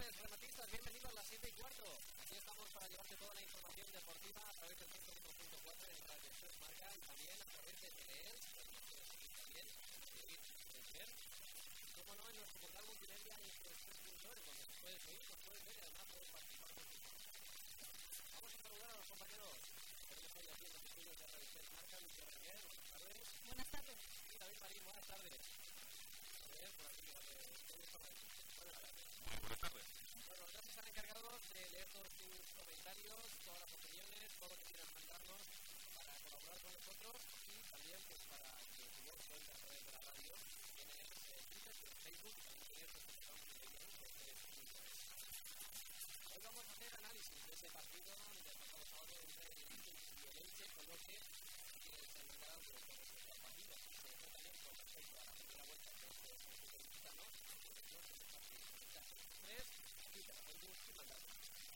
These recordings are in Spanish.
tardes, rematistas, bienvenidos a las 7:15. Aquí estamos para llevarte toda la información deportiva a través del 101.4 en Radio Express Marca y también a través de TDEs, también como no, en nuestro portal multimedia en express.es, donde nos puedes oír, nos puedes ver y además puedes participar con nosotros. Vamos a saludar a los compañeros. Tenemos hoy aquí en los estudios de Radio Express Marca, Lucía Reguer, buenas tardes. Buenas tardes. Y David Marín, buenas tardes. A ver, por aquí, buenas tardes. Buenas tardes. Bueno, los dos están encargados de leer todos tus comentarios, todas las opiniones, todo lo que quieras mandarnos para colaborar con nosotros y también pues, para que si no puedes a través de la radio, tienes Twitter, Facebook y también tienes nuestro programa de televisión. Hoy vamos a hacer análisis de ese partido del pasado sábado entre el Elche y el Elche, con lo que quienes están encargados de todo este partido, sobre todo también con respecto a la primera vuelta que es el mexicano, aquí te la Facebook y mandarnos.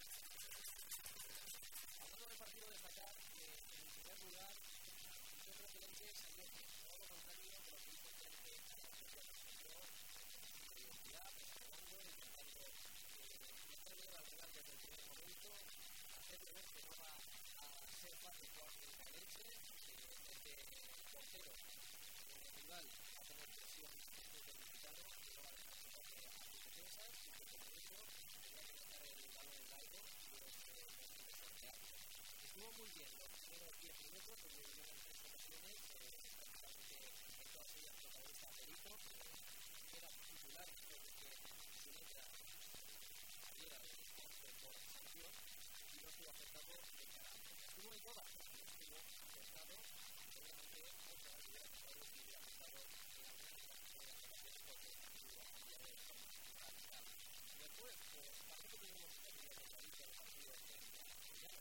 Hablando del partido, destacar que en primer lugar yo creo que el Elche salió todo lo contrario de lo que hizo frente a la selección. Salió identidad, presionando, intentando meterle al rival desde el primer momento, hacerle ver que no va a ser fácil jugar frente al Elche, desde el portero el rival va a tener presión desde el mexicano y no va a dejar que toque a sus defensas y que por ello tendrá que lanzar el balón en largo y los sorteados. Estuvo muy bien los primeros 10 minutos, donde vinieron 3 ocasiones, prácticamente en todas ellas protagonista Perito, que era titular después de que su letra saliera del deporte por sanción y no estuvo afectado de cara. Estuvo en todas, pero no estuvo afectado, seguramente muchas de las ideas que todos hubiera afectado en algunas de las primeras ocasiones porque estuvo a cambiar de forma. Después, parece que tuvimos una primera temporada del partido en la mañana,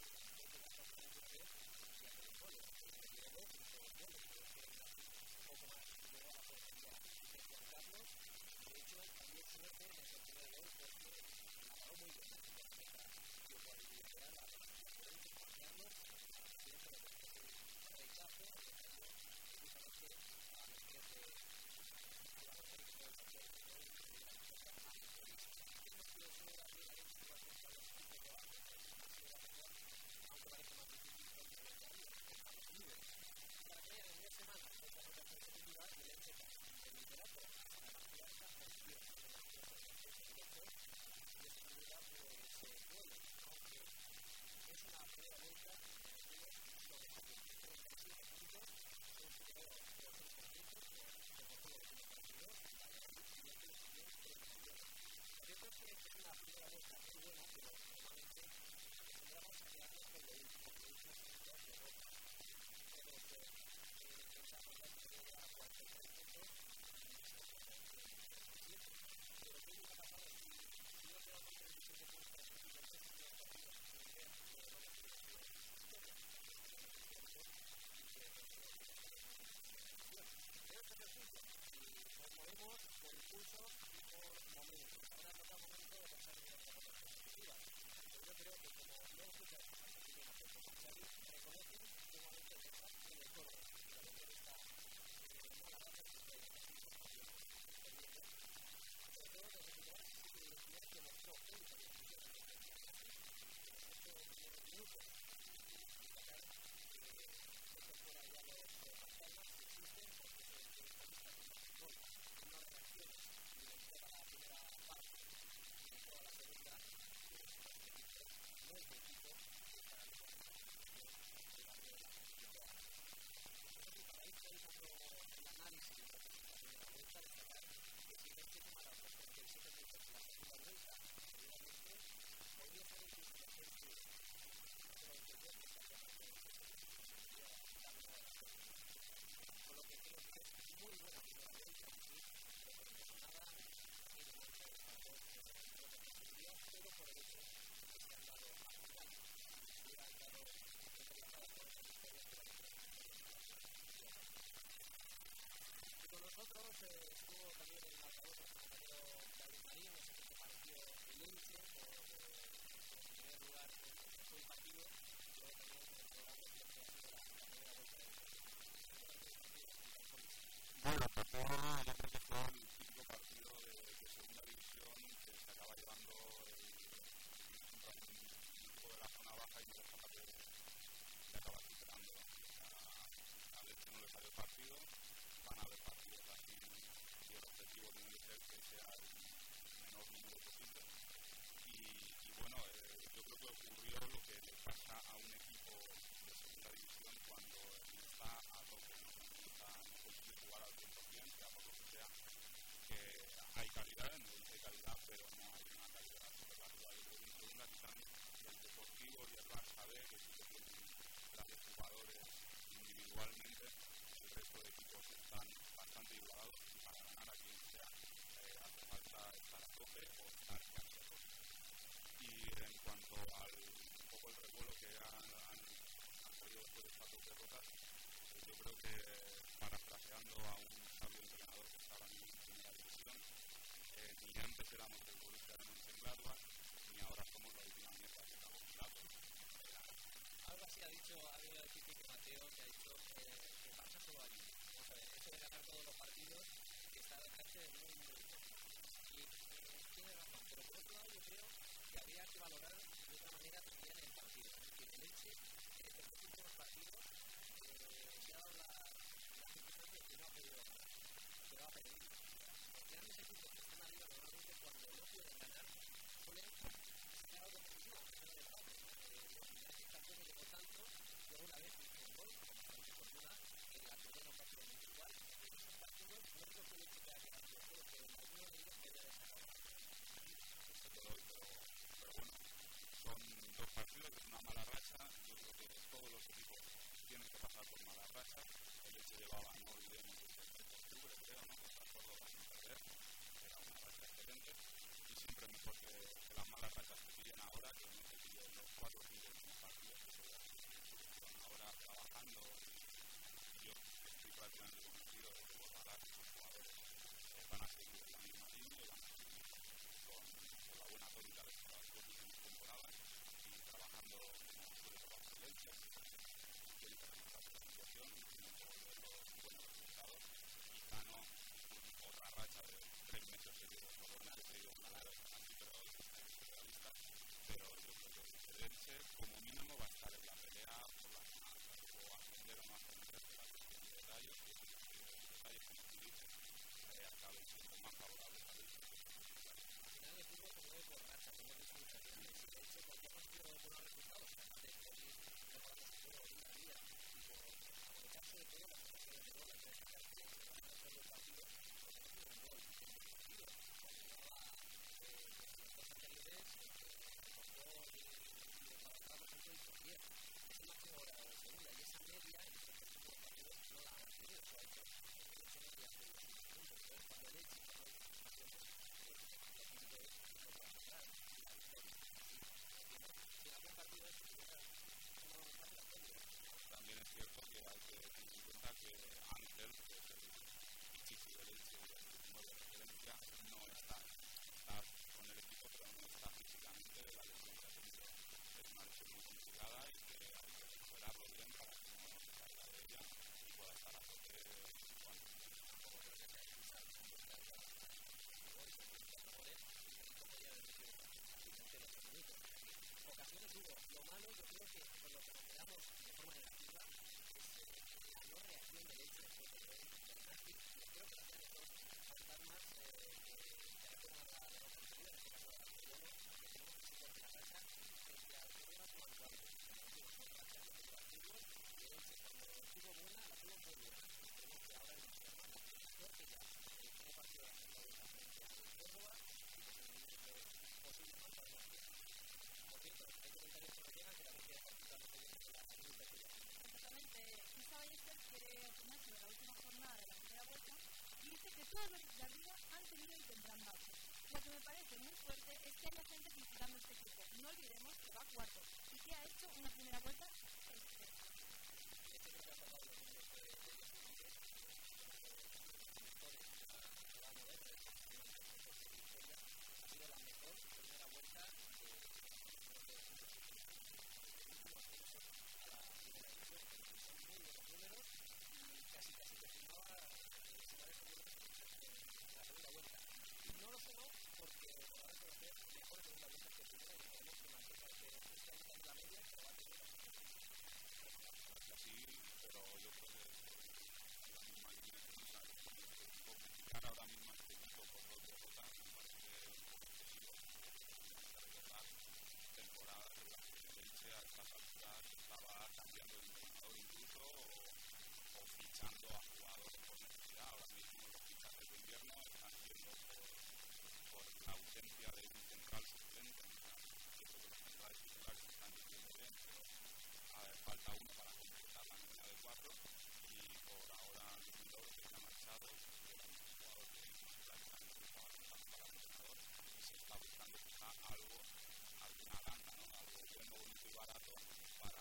y hacer goles, porque tiró dos, hizo goles, pero es que un poco más llegó a la portería de Juan Carlos. De hecho, también suerte en ese primer gol porque la paró muy bien. Yo por el literal la posición de Juan Carlos, siempre lo que es el rechazo, le cayó justamente a los pies de jugadores que no se puede tener y que la cosa más feliz. Hemos sido solo la primera vez que va a contar los equipos de abajo, aunque parece más difícil contra los de arriba, a los líderes. Para que en 10 semanas esta nota consecutiva y el Elche de liderato hasta la cuarta posición en la que se directos y esta manera pues duele, aunque es una primera vuelta que lo que hace 37 puntos, un superior de 6% por Deportivo de 52, y aquí también 31. Lo cierto es que es una primera vuelta muy buena, pero normalmente acostumbramos a quedarnos con lo último, que es una segunda derrota. Pero pensamos que se llega a 43 puntos y se va a 37. Pero ¿qué hubiera pasado si no se va con 37 puntos para los siguientes 10 partidos sin ver que no les hubiera sido historia? Pero este es el punto. Y nos movemos por impulso y por momentos. Ahora toca el momento de pensar en las cosas positivas. Yo creo que como luego escuchas a los que vienen a hacer con Xavi, reconocen que un momento de estar en el todo. La verdad está no la base de la ejercicio perdiendo. Sobre todo de recuperar ese tipo de identidad que mostró única y exclusivamente en los 8 minutos y sacar esto fuera ya los fantasmas que existen porque se estadista con gol, no reacciones y en toda la primera parte y en toda la segunda no es de equipo para el de la competición. Entonces, para ir realizando el análisis de la primera vuelta, destacar que si el que tomara los 37 puntos en la segunda vuelta, seguramente podría ser el principal sentido. Pero el que yo que estaría sería con lo que creo que es muy buena primera vuelta, sí, pero no pasa nada, tiene mucho factor de posibilidad, pero por el hecho de que se han dado a final. Si hubieran dado entrelazadas con otras historias, pero y con nosotros estuvo también el marcador nuestro compañero David Marín, no sé qué te pareció el Elche, en primer lugar fue un partido, y luego también el programa que ha sido la primera vuelta del bueno, pues yo creo que fue el típico partido de segunda división que se acaba llevando objetivo tiene que ser que sea el menor número posible. Y bueno, yo creo que ocurrió lo que le pasa a un equipo de segunda división cuando está a tope, no consigue jugar al 100%, sea por lo que sea, que hay calidad, no dice calidad, pero no hay una calidad superlativa. Yo creo que en segunda quizás el Deportivo y el Barça B, que sí que tienen grandes jugadores individualmente, el resto de equipos están bastante igualados y para ganar a quien sea hace falta estar a tope o estar casi a tope. Y en cuanto al un poco el revuelo que han salido después de estas dos derrotas, yo creo que parafraseando a un sabio entrenador que está ahora mismo en primera división, ni antes éramos el Borussia Mönchengladbach ni ahora somos la última mierda que estamos mirando. Algo así ha dicho, ha habido el Kike Mateo, que ha dicho que el Barça solo hay uno. Vamos a ver, eso de ganar todos los partidos que está delante de muy difícil. Y tiene razón, pero por otro lado yo creo que habría que valorar de otra manera también el partido. Es decir, el Elche, estos últimos partidos, se ha dado la circunstancia de que no ha podido ganar, que va a perder. Los grandes equipos que están arriba normalmente cuando no pueden ganar suelen ser algo positivo, pero del lado, tampoco llegó tanto, luego una vez hizo un gol, como bastante fortuna, en la primera prácticamente igual. Esos partidos no creo que el hecho que haya ganado, creo que en alguno de ellos quería destacar. Pero bueno, son dos partidos, es una mala racha. Yo creo que todos los equipos tienen que pasar por malas rachas. El hecho llevaba, no olvidemos, desde el 3 de octubre, creo, ¿no? Contra Córdoba sin perder, era una racha excelente. Y siempre mejor que las malas rachas que pillen ahora, que no se pillen los 4 o 5 últimos partidos que están ahora trabajando. Y yo estoy prácticamente convencido de que Bordalás y sus jugadores van a seguir en la misma línea y van a seguir con la buena tónica de estas dos últimas temporadas y trabajando como suele trabajar el Elche, que tiene que remontarse la situación y tiene que volver los buenos resultados. Quizá no otra racha de 3 meses seguidos por lo menos he ido a ganar aquí, pero realista, pero yo creo que el Elche como mínimo va a estar en la pelea por la final, o ascender o no ascender, que la cuestión de detalles, que los detalles, como tú dices, acaben siendo más favorables al Elche. Al final el fútbol se mueve por racha, como es sensaciones. Si de hecho cualquier partido de buenos resultados, además de seguir mejorando su juego día a día y por aprovecharse de todas las situaciones de gol, antes de sacar que van a hacer los partidos, porque no tiene un gol en el partido. Cuando llevaba los dos anteriores, Rocó y el Zaragoza, por ejemplo, hizo 10. Es el máximo ahora de segunda y esa media en estos últimos partidos no la han tenido. Eso ha hecho que el Elche no haya tenido sus puntos. Entonces, cuando el Elche no hay situaciones, lo típico es contrarrestar la victoria. Si en algún partido es que tuviera una buena parte de la pérdida. También es cierto que hay que tener en cuenta que Ángel, que es el pichichi del Elche y el último de referencia, no está con el equipo, pero no está físicamente. La lesión que ha tenido es una lesión muy complicada y que hay que recuperarlo bien para que no se caiga de ella y pueda estar a tope cuando tampoco creo que sea necesario buscar la ocasiones hubo. Lo malo, yo creo que por lo que nos quedamos de forma negativa es la no reacción del Elche después del penalti. Yo creo que también estos fantasmas que recuerdan a la derrota anterior, en este caso a Barcelona, que tenemos que situar la racha frente al Córdoba cuanto antes. Tenemos una racha de los partidos y el Elche cuando tuvo buena, la tuvo muy buena. Esperemos que ahora en el semana, mejor que ya el primer partido de la segunda vuelta frente al Córdoba y que se elimine posible más para los días. Por cierto, hay comentarios que nos llegan que también quieren participar de la iniciativa. Exactamente, Isa Ballester quiere opinar sobre la última jornada de la primera vuelta y dice que todos los de arriba han tenido y tendrán bajos. Lo que me parece muy fuerte es que haya gente criticando este equipo. No olvidemos que va cuarto y que ha hecho una primera vuelta excelente. De hecho, creo que ha pasado los números de los equipos, los mejores de la jugada moderna, de la victoria, ha sido la mejor primera vuelta de muy buenos números y casi que firmaba la segunda vuelta. No lo sé, no, porque van a conocer mejor segunda vuelta que primera y esperemos que mantenga este año la media que va a tener fichando a jugadores por necesidad. Ahora mismo los fichajes de invierno están siendo por la ausencia de un central suplente. Cierto que los centrales titulares están diciendo bien, pero falta uno para completar la nómina de 4 y por ahora Lindor que se ha marchado, que era un jugador que prácticamente estaba lanzando para el entrenador y se está buscando quizá algo, alguna ganga, ¿no? Algo bueno, bonito y barato para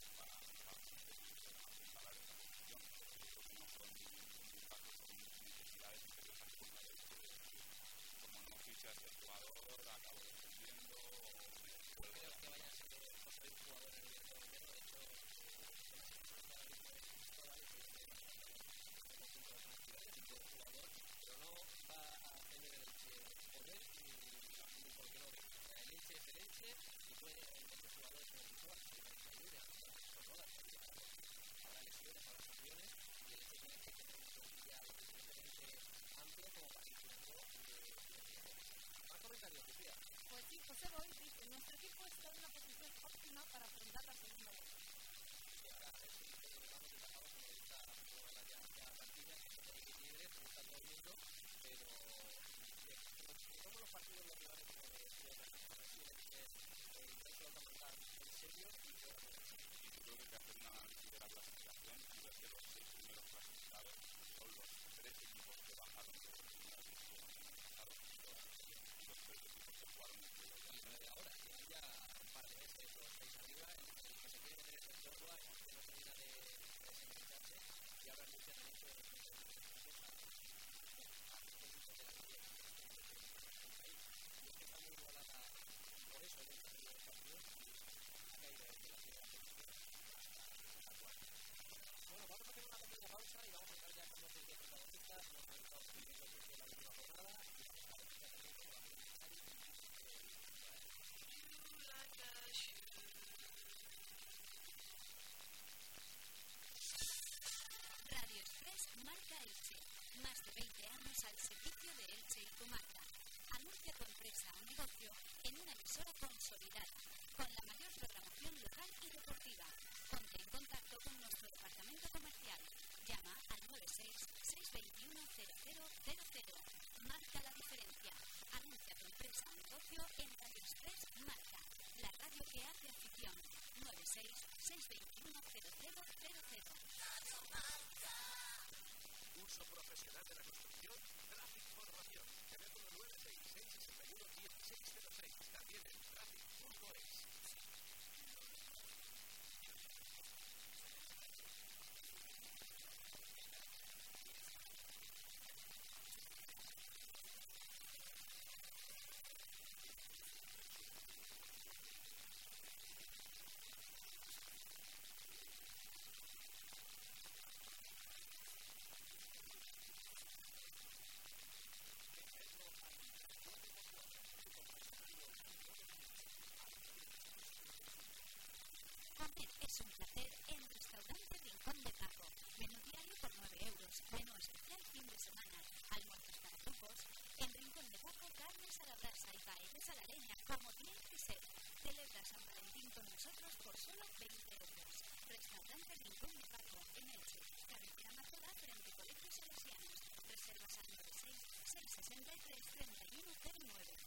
instalar esta posición, porque yo creo que no son ningún caso, son necesidades imperiosas por una vez que como no ficha a este jugador acabo descendiendo o no creo que vaya a ser construir un jugador en el mercado de invierno. De hecho, ahora mismo es Cristóbal que como punto de cantidades y buen jugador, pero no va a tener el poder ni porque no ve. El Elche es el Elche y puede muchos jugadores como Cristóbal que tienen que ayudar por todas habrá lesiones, habrá sanciones y el Elche tiene que tener una plantilla lo suficientemente amplia como para ir tirando más comentarios, Lucía. Pues sí, José Boy dice, nuestro equipo está en una posición óptima para afrontar la segunda vuelta. Y ahora a ver si vamos y pasamos como esta ya plantilla que se puede ir libre, pregunta todo el mundo, pero todos los partidos los rivales como de intento aumentar en serio y yo creo que hay que hacer un análisis de la clasificación y ver que los 6 primeros clasificados son los 3 equipos que bajaron de la primera división el año pasado y los 3 equipos que jugaron en el de ahora, que hay ya un par de meses los 6 arriba, el que se quiere meter en el Córdoba, que no termina de desengancharse y ahora Lucha también puede por eso en el partido de partidos ha caído desde la primera posición hasta la cuarta. Bueno, vamos a hacer una pequeña pausa y vamos a entrar ya con los 10 protagonistas. Hemos comentado que es la última jornada y vamos a empezar también con la Radio Express Marca Elche. Más de 20 años al servicio de Elche y comarca. Anuncia tu empresa o negocio en una emisora consolidada, con la mayor programación local y deportiva. Ponte en contacto con nuestro departamento comercial. Llama al 96-621-0000. Marca la diferencia. Anuncia tu empresa o negocio en Radio Express Marca, la radio que hace afición. 96-621-0000. Curso profesional de la construcción, Traffic Formación. Teléfono 966-61-1606. También en traffic.es. Comer es un placer en Restaurante Rincón de Paco. Menú diario por 9 euros. Menú especial fin de semana. Almuerzos para grupos. En Rincón de Paco, carnes a la brasa y paellas a la leña, como tiene que ser. Celebra San Valentín con nosotros por solo 20 euros. Restaurante Rincón de Paco, en Elche. Carretera Mazola, frente a Colegios Salesianos. Reservas al 96-663-3109.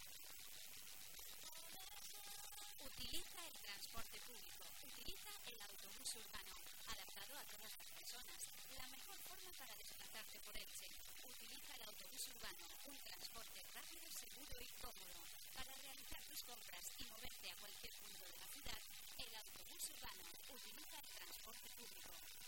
Utiliza el transporte público. Utiliza el autobús urbano, adaptado a todas las personas. La mejor forma para desplazarte por Elche. Utiliza el autobús urbano, un transporte rápido, seguro y cómodo. Para realizar tus compras y moverte a cualquier punto de la ciudad, el autobús urbano. Utiliza el transporte público.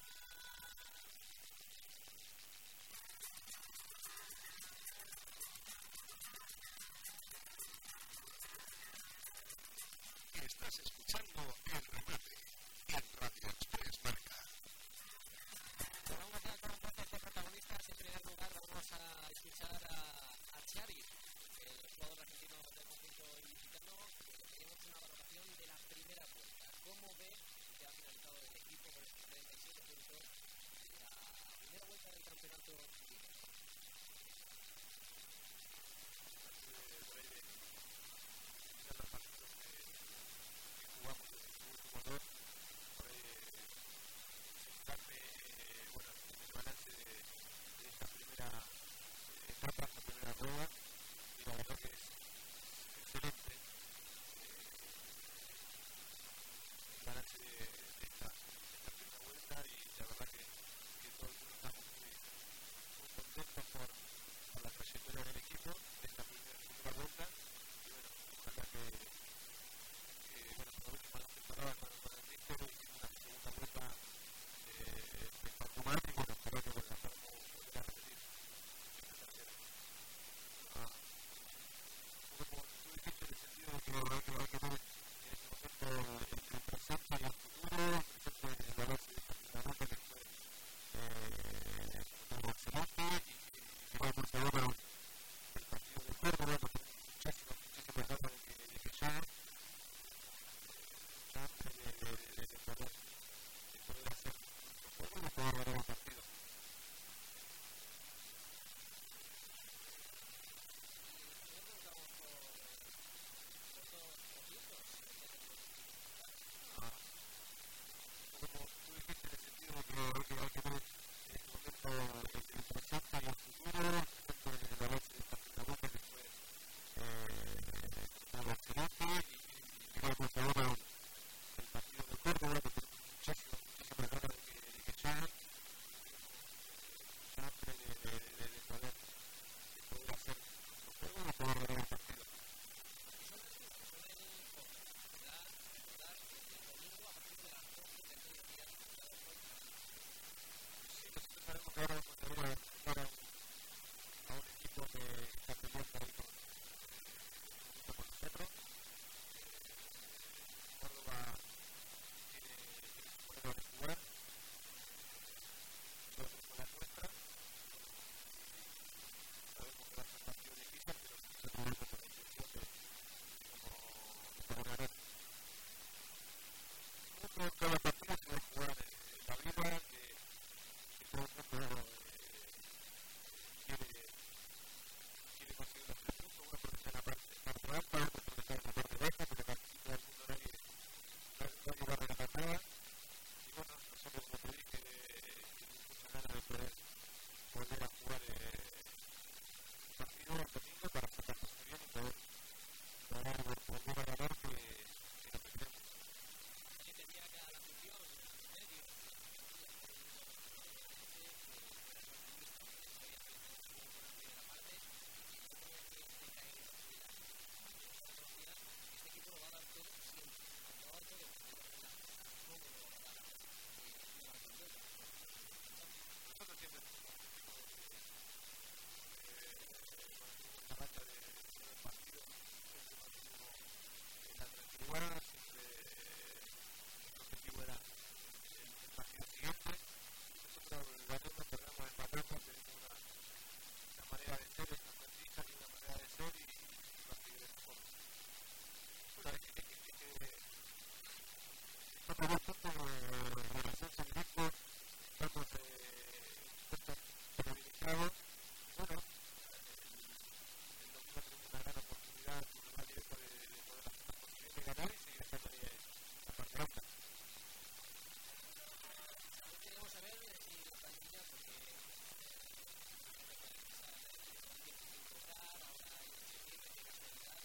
Estás escuchando El Remate en Radio Express Marca. Vamos a hacer con un poco de protagonistas. En primer lugar vamos a escuchar a Xavi, el jugador argentino del conjunto ilicitano, que tenemos una valoración de la primera vuelta. ¿Cómo ve que ha finalizado el equipo con estos 37 puntos la primera vuelta del campeonato? Jugamos desde el jugador, darme, bueno, excelente ganarse esta primera vuelta y la verdad que todo el mundo estamos muy contentos por la trayectoria del equipo de esta primera vuelta y bueno, ojalá que bueno, por último no se paraba con el míster y hicimos una segunda vuelta espectacular y bueno, espero que la podamos volver a repetir en la tercera. Como tú dijiste en el sentido de que hay que ver en este momento el presente y el futuro, el presente de la base de esta primera vuelta que fue excelente y vamos ahora el partido de Córdoba, que tenemos muchísimas ganas de que llegue chance de poder hacer nuestro juego y de poder ganar el partido. Como tú dijiste en el sentido de que hay que ver en este momento el presente y el futuro, el presente de la base de esta primera vuelta que fue excelente y vamos ahora el partido de Córdoba que tenemos muchísimas ganas de que llegue chance de poder hacer nuestro juego y de poder ganar el partido. Sí, nosotros sabemos que ahora vamos a ver a enfrentar a un equipo que está peleando ahí con nosotros. Córdoba tiene su manera de jugar, nosotros tenemos la nuestra, sabemos que va a ser un partido difícil, pero nosotros tenemos la intención de poder ganar. Cada partido se va a jugar la vida, que todo el mundo quiere conseguir los 3 puntos, uno porque está en la parte alta, otro porque está en la parte baja, pero aquí todo el mundo nadie va a regalar nada. Y bueno, nosotros como te dije, tenemos muchas ganas de poder volver a jugar un partido el domingo para hacer las cosas bien y poder volver a ganar que lo que queremos. Nosotros siempre la racha de 9 partidos, siempre mantuvimos la tranquilidad, siempre nuestro objetivo era el partido siguiente. Nosotros ganamos, perdemos, empatamos, tenemos una manera de ser, una plantilla y una manera de ser y va a seguir de esa forma. Bueno, estamos 2 puntos del ascenso directo, estamos privilegiados. Bueno, el domingo tenemos una gran oportunidad con el rival directo de poder hacer las cosas bien, de ganar y seguir estando ahí en la parte alta. Queremos saber si la plantilla, porque ahora hay que casualidad,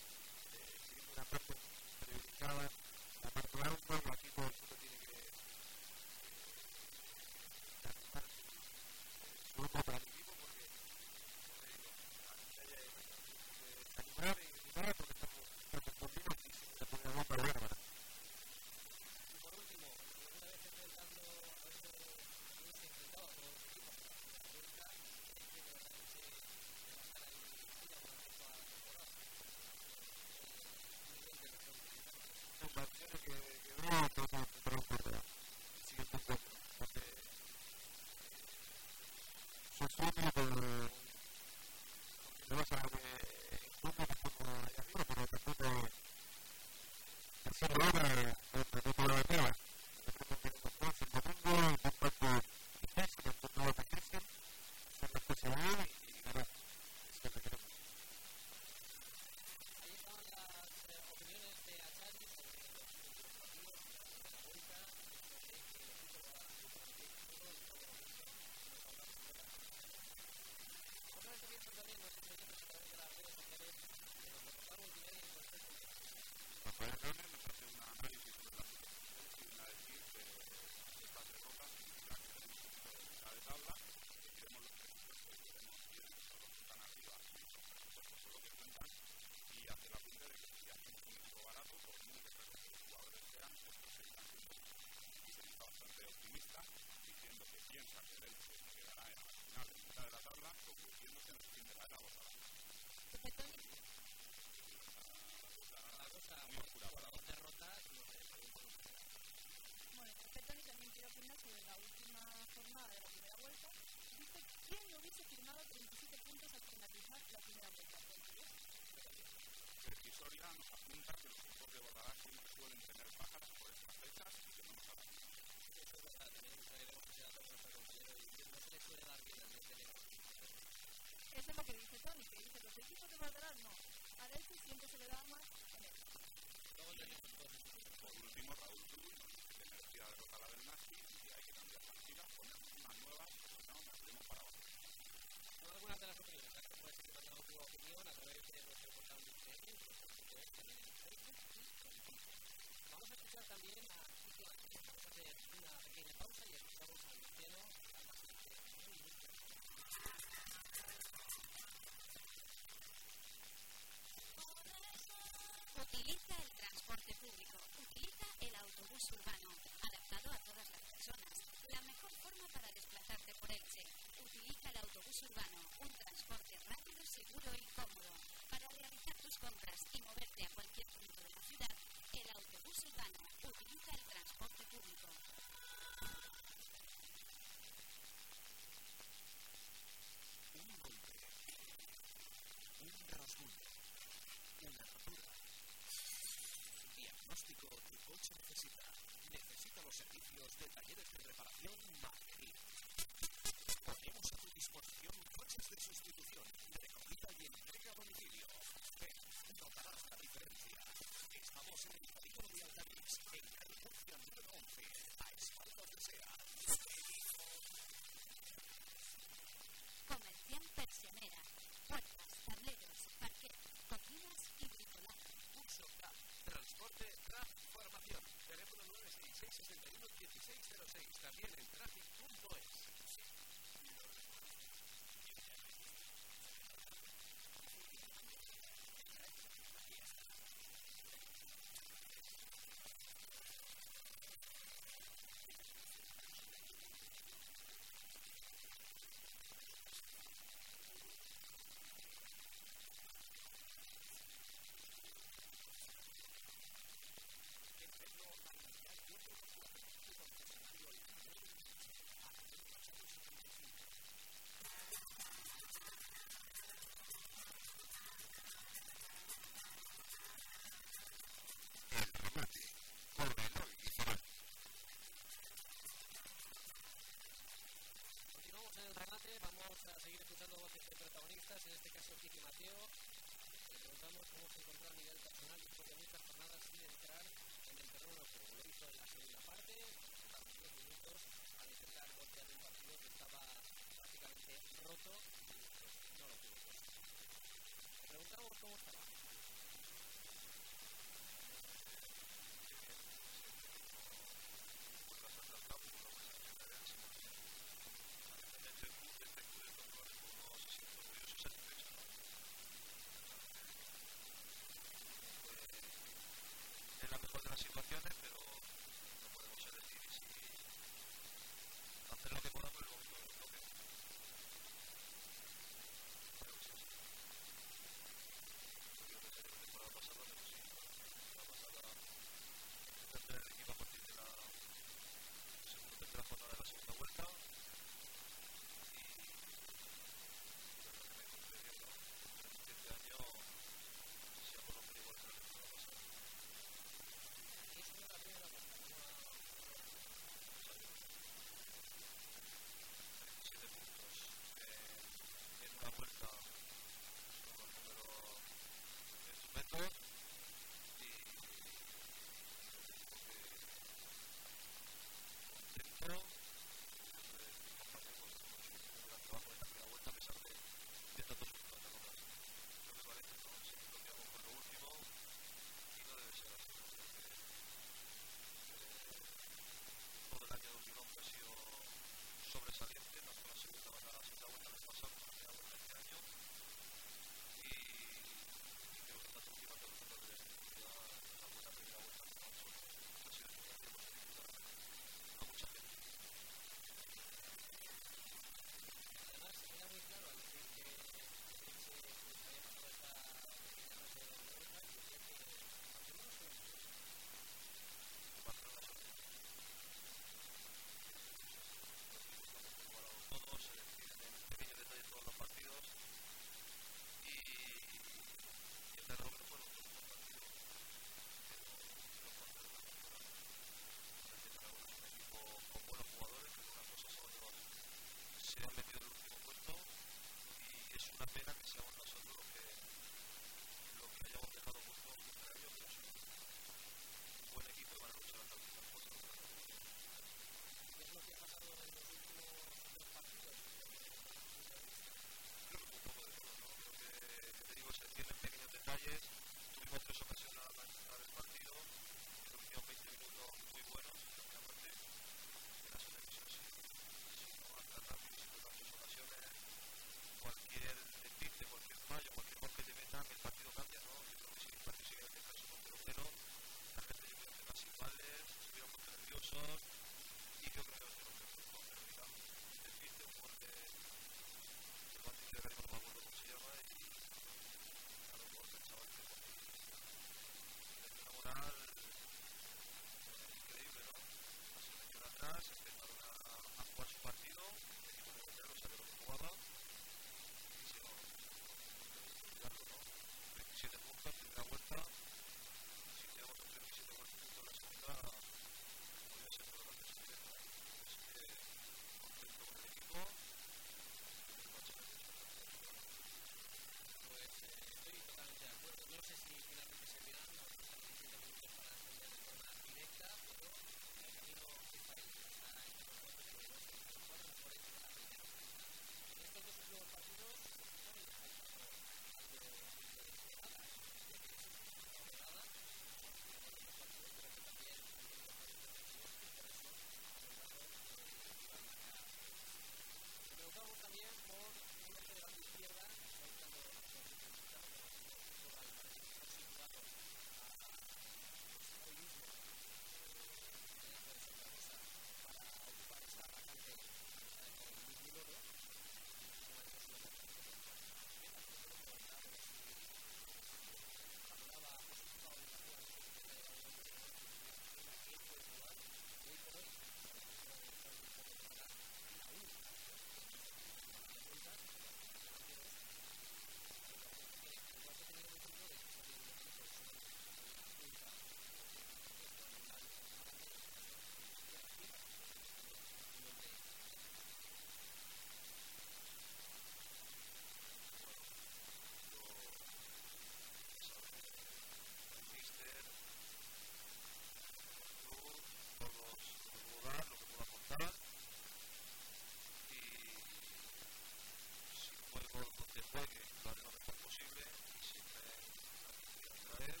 que lo haré lo mejor posible y si traen una victoria otra vez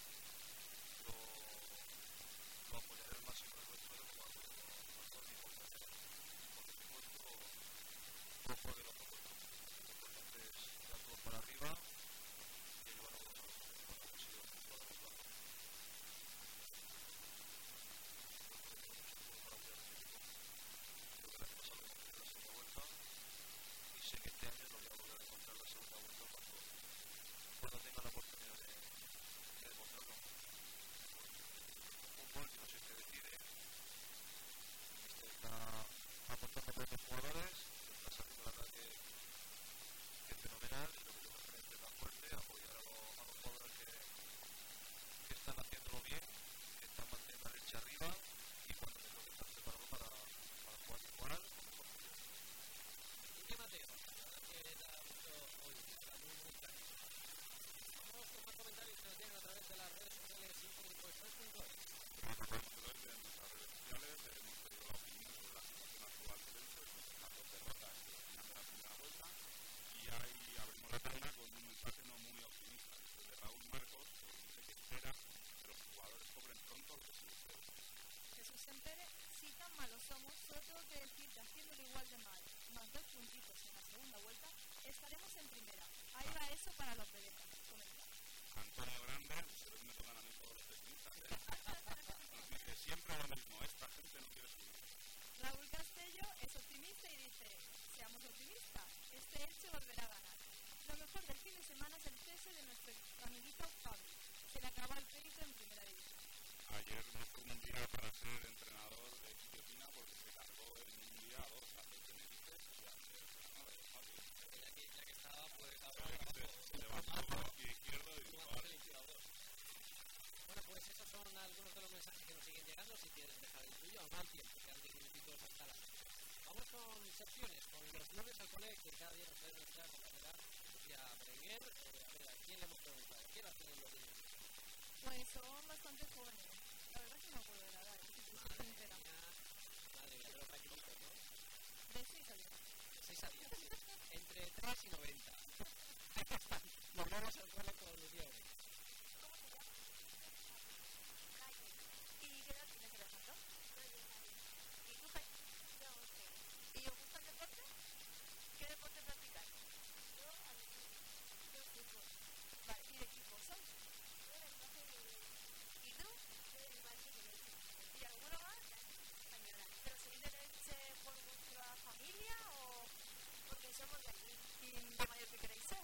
lo apoyaré al máximo de nuestro como a todo mi porcentaje. Por supuesto, poco de lo poco. Lo importante es dar todo para arriba y llevar a los posibles jugadores bajos. Creo que el año pasado hemos tenido la segunda vuelta y sé que este año lo voy a volver a encontrar la segunda vuelta cuando tenga la oportunidad de demostrarlo. Fútbol, yo no sé qué decide. Está aportando por los jugadores, está saliendo la verdad que es fenomenal y lo que tengo que hacer es más fuerte, apoyar a los jugadores que están haciéndolo bien, que están manteniendo la leche arriba y cuando me toque estar preparado para jugar igual o mejor. ¿Y qué Mateo? La verdad que da mucho hoy, está muy claro. Vamos con más comentarios que nos llegan a través de las redes sociales info.es.es. Como podemos ver en nuestras redes sociales, hemos pedido la opinión sobre la situación actual del Elche, las dos derrotas al final de la primera vuelta, y ahí abrimos la tanda con un mensaje no muy optimista, de Raúl Marcos, que dice que espera que los jugadores cobren pronto lo que se les debe. Jesús Sempere, si tan malos somos, solo tengo que decir que haciéndolo igual de mal, más 2 puntitos en la segunda vuelta, estaremos en primera. Ahí va eso para los vedetas. Comenta. Antonio Grande, se ve que me tocan a mí todos los pesimistas, nos dice siempre lo mismo, esta gente no quiere subir. Raúl Castello es optimista y dice, seamos optimistas, este Elche volverá a ganar. Lo mejor del fin de semana es el cese de nuestro amiguito Pablo. Se le acabó el crédito en primera división. Ayer no fue un día para ser entrenador de Etiopía porque se cargó en un día a dos a los Tenerife, o sea, ya que estaba, pues se levantó por el pie izquierdo y dijo, vale. Bueno, pues esos son algunos de los mensajes que nos siguen llegando. Si quieres dejar el tuyo, aún al tiempo, quedan 10 minutitos hasta las 6. Vamos con secciones, con los lunes al cole, que cada día nos trae nuestra compañera Lucía Berenguer. A ver, ¿a quién le hemos preguntado? ¿Qué edad tienen los niños? Pues son bastante jóvenes. La verdad es que no me acuerdo de la edad, Madre mía, de los paquetitos, ¿no? De 6 a 10. De 6 a 10. Entre 3 y 90. Nos vamos al cole con Lucía Berenguer. ¿Cómo se llama? Jaime. ¿Y qué edad tienes, Alejandro? 10 años. ¿Y tú, Jaime? Yo 11. ¿Y os gusta el deporte? ¿Qué deporte practicáis? Yo fútbol. Vale, ¿y de equipo sois? Yo del Barça y del Elche. ¿Y tú? Yo del Barça y del Elche. ¿Y alguno más? Española. ¿Pero sois del Elche por vuestra familia o...? Porque somos de allí. ¿Y de mayor que queréis ser?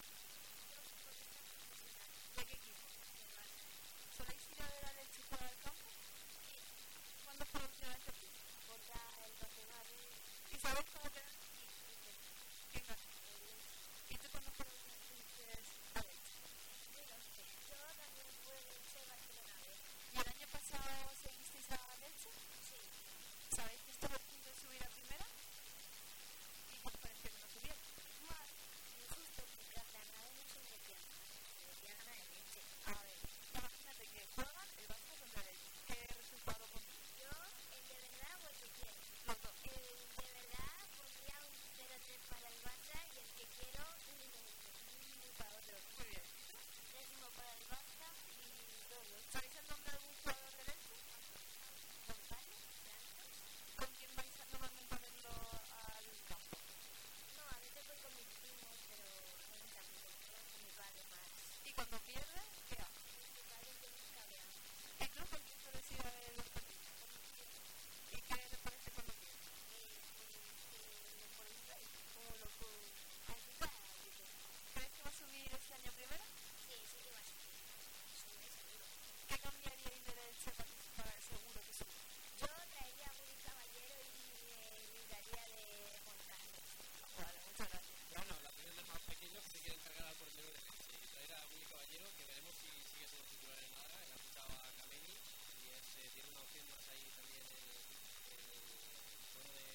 ¿De qué equipo? Del Barça. ¿Soléis ir a ver al Elche jugar al campo? Sí. ¿Cuándo fue la última vez que fuiste? Contra el Barcelona. ¿Y sabes cómo quedan? Sí. ¿Quién ganó? El Elche. ¿Y tú cuándo fue la última vez que fuiste al Elche? Yo no sé. Yo también fui al Elche Barcelona B. ¿Y el año pasado seguisteis al Elche? Sí. ¿Sabéis que estuvo a punto de subir a primera? ¿Y qué os pareció que no subieron? Mal. Injusto, porque la ganada no se merecía ganar el Elche. A ver, imagínate que juegan el Barça contra el Elche. ¿Qué resultado pondrías? Yo, el de verdad o el que quiero. Los dos. El de verdad pondría un 0-3 para el Barça y el que quiero un 1-1 para otro. Muy bien. Décimo para el Barça y 2-2. ¿Sabéis el nombre de algún jugador del Elche? Gonzalo, Santos. ¿Con quién vais normalmente a verlo al campo? No, a veces voy con mis primos, pero no nunca mucho, con mi padre más. ¿Y cuando pierde, qué haces? Mi padre y yo nos cabreamos. ¿Y tú con quién sueles ir a ver los partidos? Con mis primos. ¿Y qué te parece cuando pierde? Me pone un play. O lo que... Ayuda. ¿Crees que va a subir este año primero? Sí, sí que va a subir. Sube seguro. ¿Qué cambiaríais del Elche para seguro que sube? Yo traería a Willy Caballero y me libraría de Juan Carlos. Vale, muchas gracias. Bueno, la opinión de los más pequeños que se quieren cargar al portero del Elche y traer a Willy Caballero, que veremos si sigue siendo titular en Málaga. Él ha fichado a Kameni y tiene una opción más ahí también el bueno de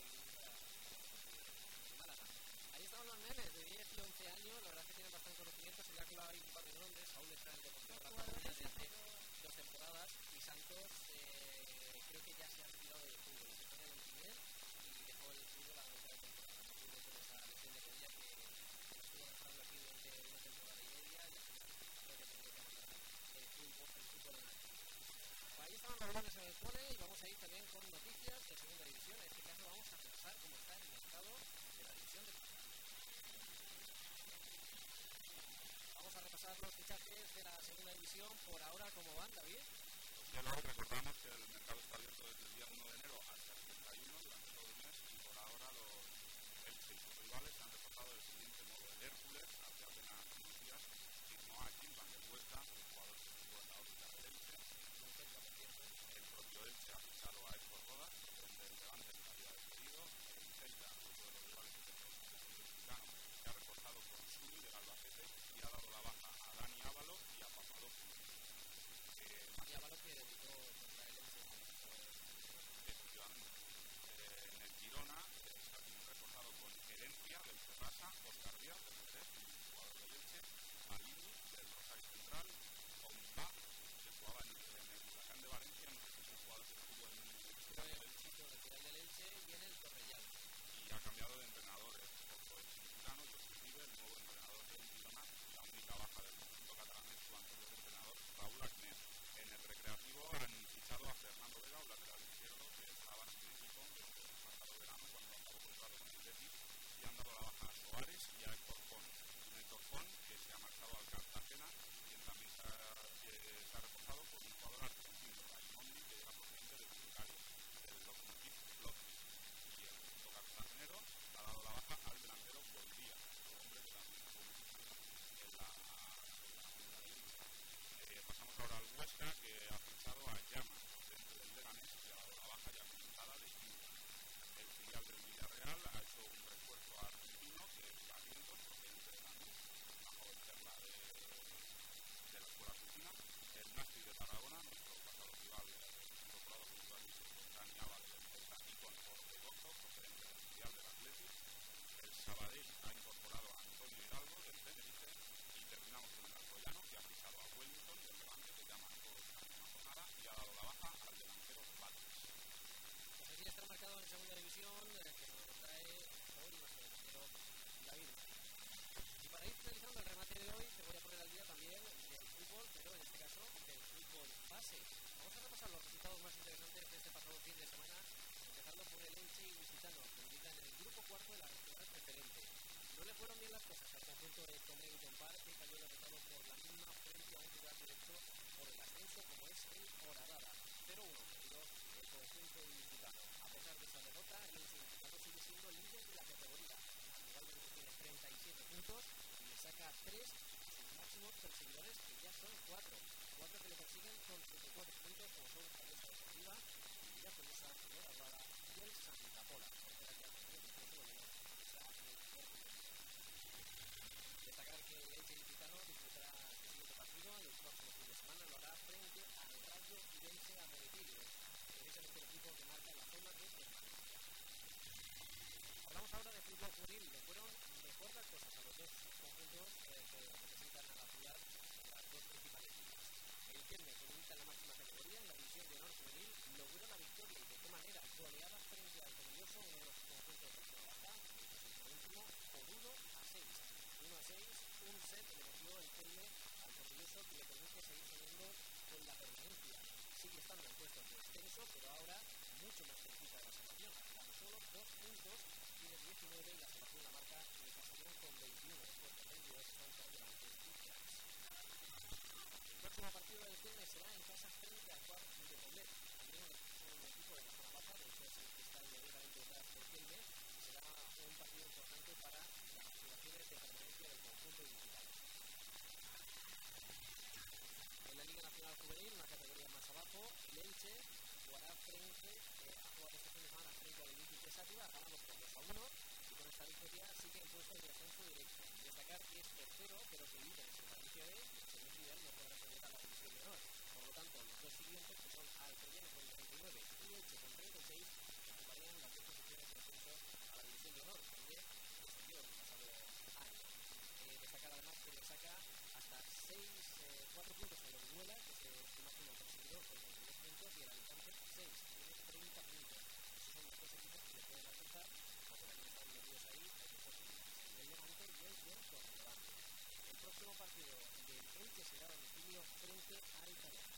Málaga. Ahí estaban los nenes de 10 y 11 años, la verdad es que tienen bastante conocimiento. Se le ha colado ahí un par de nombres, aún está en el Deportivo de La Coruña desde 2 temporadas y Santos creo que ya se ha retirado del fútbol, empezó en el Ontinyent y dejó el fútbol a la mitad de temporada. No pudo con esa lesión de rodilla que estuvo dejando el segunda división, por ahora, ¿cómo van, David? Ya luego recordamos que el mercado está abierto desde el día 1 de enero hasta el 31 durante todo el mes y por ahora los Elche y sus rivales han reforzado el siguiente modo. El Hércules, hace apenas unos días, firmó a Gilvan del Huesca, un jugador que estuvo en la órbita del Elche. El propio Elche ha fichado a Héctor Rodas, procedente del Levante, que lo había despedido. El Celta, otro de los rivales del mexicano, que ha reforzado con Suri del Albacete y ha dado la baja a Dani Ábalos y a Papadopoulos. Dani Ábalos que debutó contra el Elche. Efectivamente. En el Girona se ha reforzado con Herencia del Ferrasa, Óscar Díaz del Jerez, un jugador del Elche, Malini del Rosario Central, Omba, que jugaba en el Huracán de Valencia, no sé si es un jugador que estuvo en el Real del Elche y en el Torrellano. Y ha cambiado de entrenador, por el Chiclano, José Vive, el nuevo entrenador del Girona, la única baja del conjunto catalán es su anterior entrenador, Raúl Agnet. En el Recreativo han fichado a Fernando Vega, un lateral izquierdo que estaba en el equipo desde el pasado verano cuando acabó contrato con el Betis, y han dado la baja a Soares y a Héctor Font. Un Héctor Font que se ha marchado al Cartagena, quien también se ha reforzado por un jugador argentino, Raimondi, que llega procedente de Bulgaria, del Lokomotiv Plovdiv. Y el conjunto cartagenero ha dado la baja al delantero Buendía, otro hombre que también estuvo muchos años en la segunda división. Pasamos ahora al Huesca, que ha fichado a Llama, procedente del Leganés, que ha dado la baja ya comentada de Quinta. El filial del Villarreal ha hecho un refuerzo argentino, que es Barrientos, procedente de Lanús, una joven perla de la escuela argentina. El Nasti de Tarragona, nuestro pasado rival, incorporado con Dani Ábalos del Celta y con Ortegozo, procedente del filial del Athletic. El Sabadell ha incorporado a Antonio Hidalgo del Tenerife y terminamos con el Alcoyano, que ha fichado a Wellington del Levante, que llama a todos en una jornada, y ha dado la baja al delantero Bates. Pues así está marcado en segunda división, que nos lo trae hoy nuestro compañero David. Y para ir finalizando el remate de hoy, te voy a poner al día también del fútbol, pero en este caso del fútbol base. Vamos a repasar los resultados más interesantes de este pasado fin de semana, empezando por el Elche y Lusitano, que militan en el grupo cuarto de la regional preferente. No le fueron bien las cosas al conjunto de Tomé y Llompar, que cayó derrotado por la misma frente a un lugar directo por el ascenso como es el Horadada. 0-1 perdió el conjunto ilicitano. A pesar de esa derrota, el Elche Ilicitano sigue siendo líder de la categoría. Actualmente tiene 37 puntos y le saca 3 a sus máximos perseguidores, que ya son 4 que le persiguen con 34 puntos, como son Cabeza Deportiva, Villajoyosa, Horadada y el Santa Pola. Espera que hace 3 puntos de menos está en el cuarto. Destacar que el Elche Ilicitano disputará su siguiente partido el próximo fin de semana, lo hará frente al Rayo Irense a Moretilio, precisamente el equipo que marca la zona de permanencia. Hablamos ahora de fútbol juvenil. Le fueron mejor las cosas a los dos conjuntos que representan a la ciudad en las dos principales ligas. El Kelme, que milita en la máxima categoría en la división de honor juvenil, logró la victoria y de qué manera, goleada frente al Tomelloso, uno de los conjuntos de la baja, el último, por 1-6. 1-6, un set le metió el Kelme al Tomelloso, que le permite seguir soñando con la permanencia. Sigue estando en puestos de descenso, pero ahora mucho más cerquita de la salvación. Tan solo 2 puntos, tiene 19 y la salvación la marca en el Castellón con 21. Después de 22 están por delante de Cracks. El próximo partido del Kelme será en casa frente al Cuart de Poblet. También un equipo de la zona baja, de hecho es el que está inmediatamente detrás del Kelme. Será un partido importante para las aspiraciones de permanencia del conjunto ilicitano. En la Liga Nacional Juvenil, una categoría más abajo, el Elche jugará frente, ha jugado este fin de semana frente al Olímpico de Sátiva, ha ganado por 2-1 y con esta victoria sigue en puestos de ascenso directo. Destacar que es tercero, pero que líder en su Valencia B, y el segundo nivel no podrá acceder a la división de honor. Por lo tanto, los dos siguientes, que son Alcoyano con 39 y Elche con 36, ocuparían las dos posiciones de ascenso a la división de honor, donde descendió el pasado año. Destacar además que le saca hasta 4 puntos a Orihuela, que es su máximo perseguidor con 22 puntos, y el Alicante 6, tiene 30 puntos. Esos son los dos equipos que le pueden alcanzar, aunque también están metidos ahí en los dos equipos, el Levante y el Torrelevante. El próximo partido del Elche será a domicilio frente al Italiano.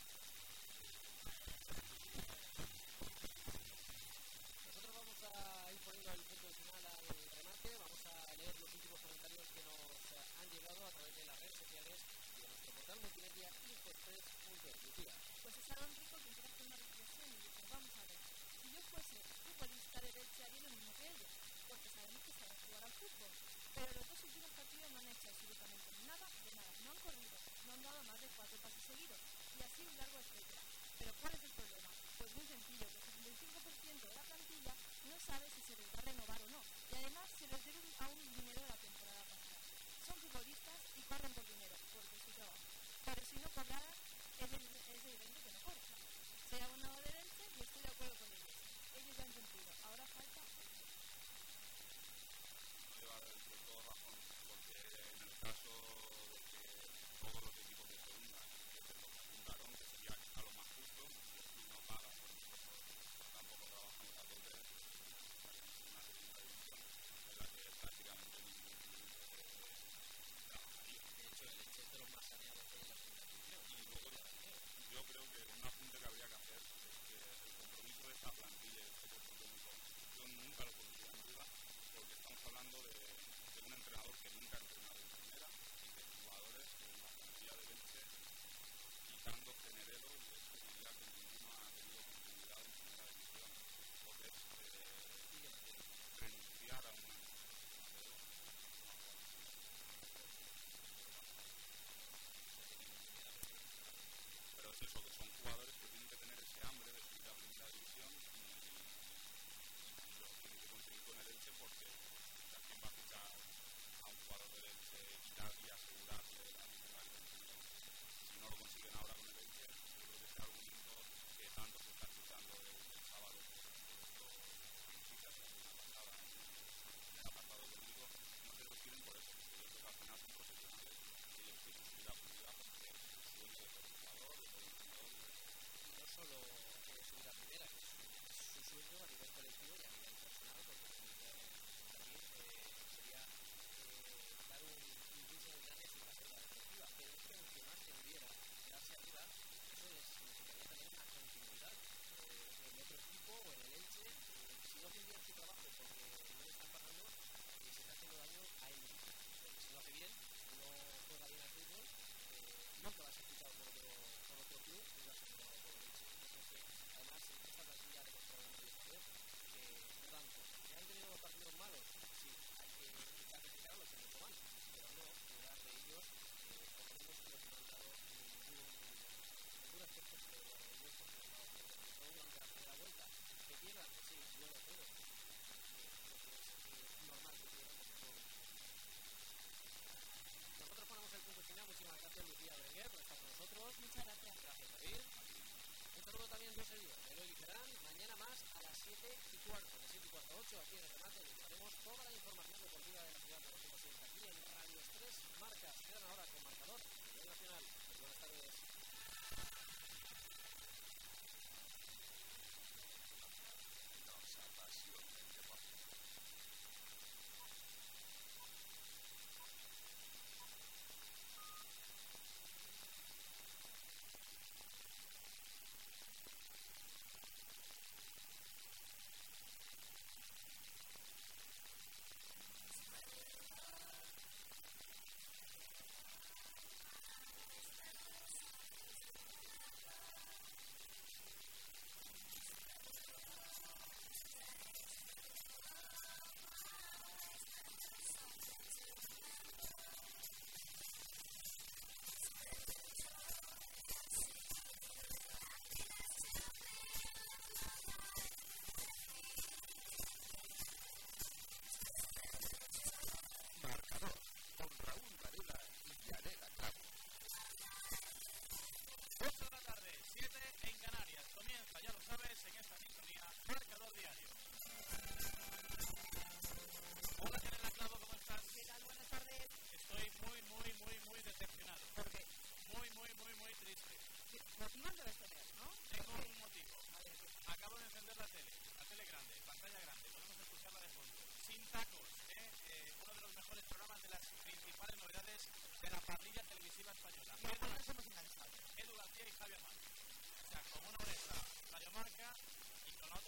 Nosotros vamos a ir poniendo el punto final al remate, vamos a leer los últimos comentarios que nos han llegado a través de las redes sociales y de nuestro portal Canal Multimedia Infotres.es. Lucía. Pues es Aaron Rico quien quiere hacer una reflexión y dice, vamos a ver, si yo fuese futbolista de Elche haría lo mismo que ellos, porque sabemos que saben jugar al fútbol, pero los dos últimos partidos no han hecho absolutamente nada de nada, no han corrido, no han dado más de 4 pases seguidos, y así un largo etcétera. Pero ¿cuál es el problema? Pues muy sencillo, que el 75% de la plantilla no sabe si se les va a renovar o no, y además se les debe aún dinero de la temporada pasada. Son futbolistas y corren por dinero, porque es su trabajo. Pero si no cobraran, es evidente que no corren. Soy abonado del Elche y estoy de acuerdo con ellos. Ellos ya han cumplido, ahora falta... No lleva del todo razón, porque en el caso de que todos los equipos de segunda, que es lo que fundaron, que sería quizá lo más justo, si el club no paga, por nosotros tampoco trabajamos a tope, estaríamos en una segunda división en la que prácticamente ningún club trabajaría. De hecho, el Elche es de los más saneados que hay en la segunda división. Y luego yo creo que un apunte que habría que hacer es que el compromiso de esta plantilla y de este cuerpo técnico yo nunca lo pondría en duda, porque estamos hablando de un entrenador que nunca ha entrenado en primera y de jugadores que en la plantilla de Elche, quitando Generelo, yo diría que ninguno ha tenido continuidad en primera división. Entonces, renunciar a una pero es eso, que son jugadores que tienen que tener ese hambre de subir a primera división y lo tienen que conseguir con el Elche, porque ¿quién va a fichar a un jugador del Elche y asegurarle la titularidad en primera división? Si no lo consiguen ahora con el Elche, yo creo que ese argumento que tanto se está escuchando el sábado por noticias de la semana pasada en el apartado económico, no se lo quieren por eso, porque yo creo que al final son profesionales y ellos quieren subir a primera porque es el sueño de todo jugador, de todo entrenador. Y no solo subir a primera, que es su sueño a nivel colectivo y a nivel personal, porque también sería dar un impulso muy grande a su carrera deportiva, pero es que aunque más tendiera quedarse arriba, eso les significaría también una continuidad en otro equipo o en el Elche. Si no hacen bien su trabajo porque no le están pagando, se está haciendo daño a él mismo. Si lo hace bien, no juega bien al fútbol, nunca va a ser fichado por otro club y va a ser tomado por el Elche. Yo creo que además esta plantilla ha demostrado una vez que no dan cosas. ¿Que han tenido partidos malos? Sí, hay que criticar lo que han hecho mal, pero no dudar de ellos, por lo menos no han dado ningún aspecto sobre ellos, porque no han dado por sobre todo durante la primera vuelta. Que pierdan, pues sí, duele a todos. Es normal que pierdan porque todo. Nosotros ponemos el punto final. Muchísimas gracias, Lucía Berenguer, por estar con nosotros. Muchas gracias. Gracias, David. Un saludo también de un servidor, Eloy Ligerán. Mañana más a las 7:15, de 7:15 a 8, aquí en el remate, les daremos toda la información deportiva de la ciudad de Rosendo siempre aquí en Radio Express Marcas. Quedan ahora con marcador a nivel nacional. Buenas tardes. Nos apasiona el deporte. Marcador con Raúl Varela y Yanela Clavo. 8 de la tarde, 7 en Canarias. Comienza, ya lo sabes, en esta sintonía, Marcador Diario. Hola, Yanela Clavo, ¿cómo estás? ¿Qué tal? Buenas tardes. Estoy muy decepcionado. ¿Por qué? Muy triste. Motivos debes tener, ¿no? Tengo un motivo. A ver, Acabo de encender la tele grande, pantalla grande, podemos escucharla de fondo. Sin tacos, uno de los mejores programas de las principales novedades de la parrilla televisiva española. no nos hemos enganchado. Edu García y Javier Márquez. O sea, con una oreja Radio Marca